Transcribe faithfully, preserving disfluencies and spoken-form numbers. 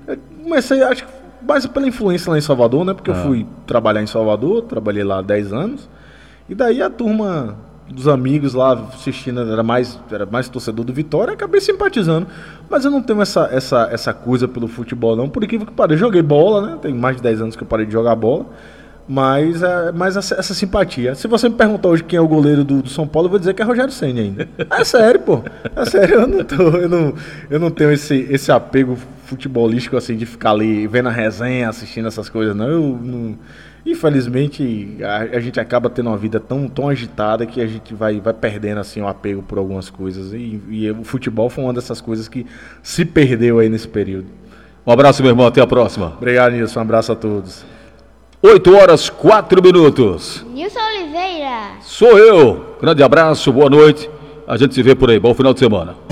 Eu comecei, acho que mais pela influência lá em Salvador, né? Porque ah. eu fui trabalhar em Salvador, trabalhei lá há dez anos. E daí a turma dos amigos lá assistindo, era mais, era mais torcedor do Vitória, acabei simpatizando. Mas eu não tenho essa, essa, essa coisa pelo futebol, não. Por incrível que pareça, eu joguei bola, né? Tem mais de dez anos que eu parei de jogar bola. Mas, é, mas essa, essa simpatia. Se você me perguntar hoje quem é o goleiro do, do São Paulo, eu vou dizer que é Rogério Ceni ainda. É sério, pô. É sério, eu não, tô, eu não, eu não tenho esse, esse apego futebolístico assim de ficar ali vendo a resenha, assistindo essas coisas, não. Eu não. Infelizmente, a, a gente acaba tendo uma vida tão, tão agitada que a gente vai, vai perdendo assim, o apego por algumas coisas. E, e o futebol foi uma dessas coisas que se perdeu aí nesse período. Um abraço, meu irmão. Até a próxima. Obrigado, Nilson. Um abraço a todos. oito horas, quatro minutos. Nilson Oliveira. Sou eu. Grande abraço, boa noite. A gente se vê por aí. Bom final de semana.